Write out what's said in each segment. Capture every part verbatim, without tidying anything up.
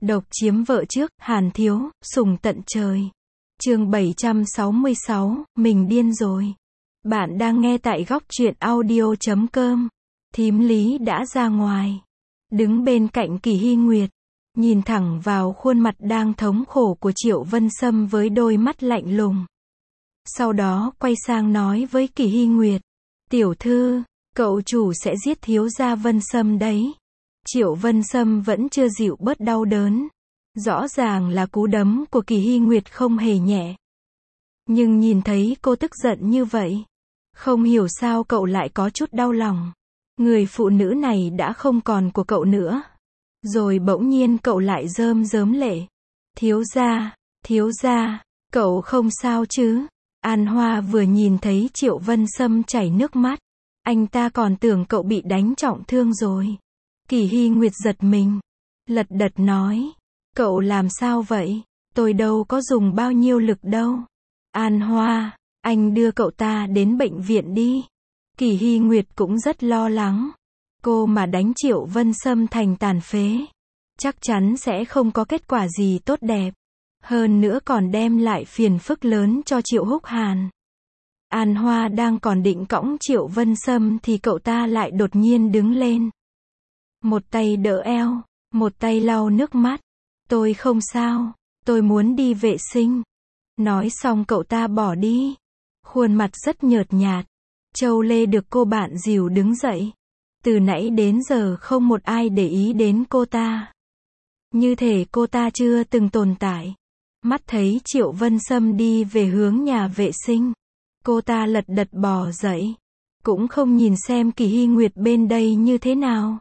Độc chiếm vợ trước, Hàn Thiếu, sủng tận trời. Chương bảy trăm sáu mươi sáu, mình điên rồi. Bạn đang nghe tại góc truyện audio chấm com. Thím Lý đã ra ngoài. Đứng bên cạnh Kỳ Hy Nguyệt. Nhìn thẳng vào khuôn mặt đang thống khổ của Triệu Vân Sâm với đôi mắt lạnh lùng. Sau đó quay sang nói với Kỳ Hy Nguyệt. Tiểu thư, cậu chủ sẽ giết thiếu gia Vân Sâm đấy. Triệu Vân Sâm vẫn chưa dịu bớt đau đớn. Rõ ràng là cú đấm của Kỳ Hy Nguyệt không hề nhẹ. Nhưng nhìn thấy cô tức giận như vậy, không hiểu sao cậu lại có chút đau lòng. Người phụ nữ này đã không còn của cậu nữa. Rồi bỗng nhiên cậu lại rơm rớm lệ. Thiếu gia, thiếu gia, cậu không sao chứ? An Hoa vừa nhìn thấy Triệu Vân Sâm chảy nước mắt. Anh ta còn tưởng cậu bị đánh trọng thương rồi. Kỳ Hy Nguyệt giật mình. Lật đật nói. Cậu làm sao vậy? Tôi đâu có dùng bao nhiêu lực đâu. An Hoa, anh đưa cậu ta đến bệnh viện đi. Kỳ Hy Nguyệt cũng rất lo lắng. Cô mà đánh Triệu Vân Sâm thành tàn phế, chắc chắn sẽ không có kết quả gì tốt đẹp. Hơn nữa còn đem lại phiền phức lớn cho Triệu Húc Hàn. An Hoa đang còn định cõng Triệu Vân Sâm thì cậu ta lại đột nhiên đứng lên. Một tay đỡ eo, một tay lau nước mắt. Tôi không sao, tôi muốn đi vệ sinh. Nói xong cậu ta bỏ đi. Khuôn mặt rất nhợt nhạt. Châu Lê được cô bạn dìu đứng dậy. Từ nãy đến giờ không một ai để ý đến cô ta. Như thể cô ta chưa từng tồn tại. Mắt thấy Triệu Vân Sâm đi về hướng nhà vệ sinh. Cô ta lật đật bò dậy. Cũng không nhìn xem Kỳ Hy Nguyệt bên đây như thế nào.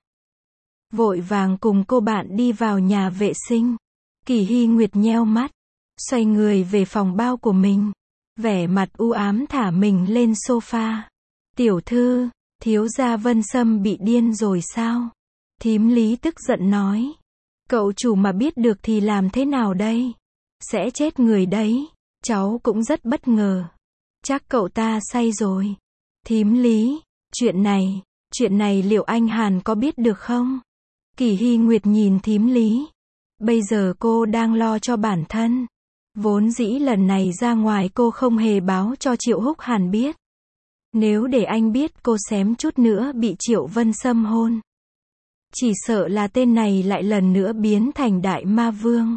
Vội vàng cùng cô bạn đi vào nhà vệ sinh. Kỳ Hy Nguyệt nheo mắt. Xoay người về phòng bao của mình. Vẻ mặt u ám thả mình lên sofa. Tiểu thư, thiếu gia Vân Sâm bị điên rồi sao? Thím Lý tức giận nói. Cậu chủ mà biết được thì làm thế nào đây? Sẽ chết người đấy. Cháu cũng rất bất ngờ. Chắc cậu ta say rồi. Thím Lý, chuyện này, chuyện này liệu anh Hàn có biết được không? Kỳ Hy Nguyệt nhìn thím Lý. Bây giờ cô đang lo cho bản thân. Vốn dĩ lần này ra ngoài cô không hề báo cho Triệu Húc Hàn biết. Nếu để anh biết cô xém chút nữa bị Triệu Vân Sâm hôn. Chỉ sợ là tên này lại lần nữa biến thành đại ma vương.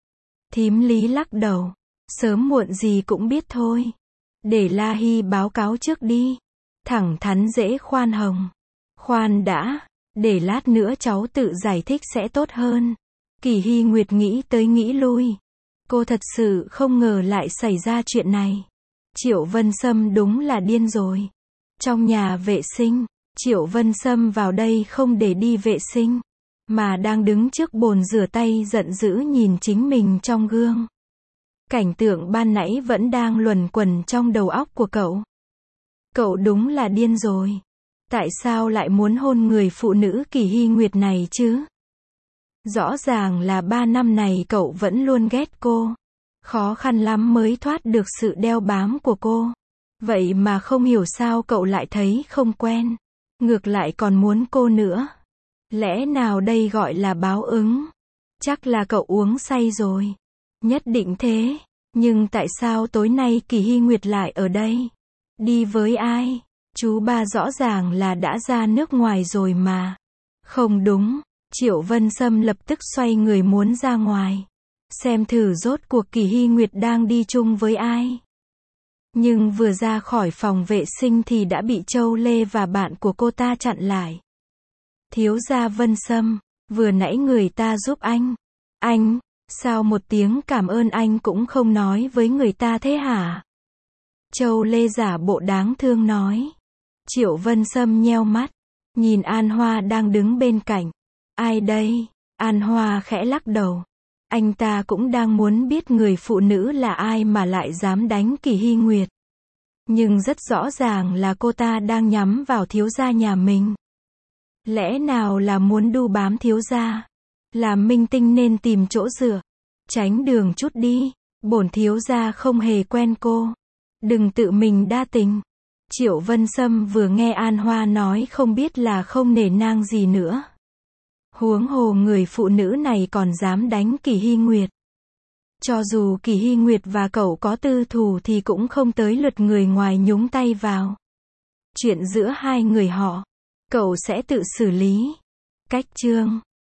Thím Lý lắc đầu. Sớm muộn gì cũng biết thôi. Để La Hy báo cáo trước đi. Thẳng thắn dễ khoan hồng. Khoan đã. Để lát nữa cháu tự giải thích sẽ tốt hơn. Kỳ Hy Nguyệt nghĩ tới nghĩ lui. Cô thật sự không ngờ lại xảy ra chuyện này. Triệu Vân Sâm đúng là điên rồi. Trong nhà vệ sinh, Triệu Vân Sâm vào đây không để đi vệ sinh, mà đang đứng trước bồn rửa tay giận dữ nhìn chính mình trong gương. Cảnh tượng ban nãy vẫn đang luẩn quẩn trong đầu óc của cậu. Cậu đúng là điên rồi. Tại sao lại muốn hôn người phụ nữ Kỳ Hy Nguyệt này chứ? Rõ ràng là ba năm này cậu vẫn luôn ghét cô. Khó khăn lắm mới thoát được sự đeo bám của cô. Vậy mà không hiểu sao cậu lại thấy không quen. Ngược lại còn muốn cô nữa. Lẽ nào đây gọi là báo ứng? Chắc là cậu uống say rồi. Nhất định thế. Nhưng tại sao tối nay Kỳ Hy Nguyệt lại ở đây? Đi với ai? Chú ba rõ ràng là đã ra nước ngoài rồi mà. Không đúng. Triệu Vân Sâm lập tức xoay người muốn ra ngoài. Xem thử rốt cuộc Kỳ Hy Nguyệt đang đi chung với ai. Nhưng vừa ra khỏi phòng vệ sinh thì đã bị Châu Lê và bạn của cô ta chặn lại. Thiếu gia Vân Sâm, vừa nãy người ta giúp anh. Anh, sao một tiếng cảm ơn anh cũng không nói với người ta thế hả? Châu Lê giả bộ đáng thương nói. Triệu Vân Sâm nheo mắt. Nhìn An Hoa đang đứng bên cạnh. Ai đây? An Hoa khẽ lắc đầu. Anh ta cũng đang muốn biết người phụ nữ là ai mà lại dám đánh Kỳ Hy Nguyệt. Nhưng rất rõ ràng là cô ta đang nhắm vào thiếu gia nhà mình. Lẽ nào là muốn đu bám thiếu gia? Làm minh tinh nên tìm chỗ dựa. Tránh đường chút đi. Bổn thiếu gia không hề quen cô. Đừng tự mình đa tình. Triệu Vân Sâm vừa nghe An Hoa nói không biết là không nể nang gì nữa. Huống hồ người phụ nữ này còn dám đánh Kỳ Hy Nguyệt. Cho dù Kỳ Hy Nguyệt và cậu có tư thù thì cũng không tới lượt người ngoài nhúng tay vào. Chuyện giữa hai người họ, cậu sẽ tự xử lý. Cách chương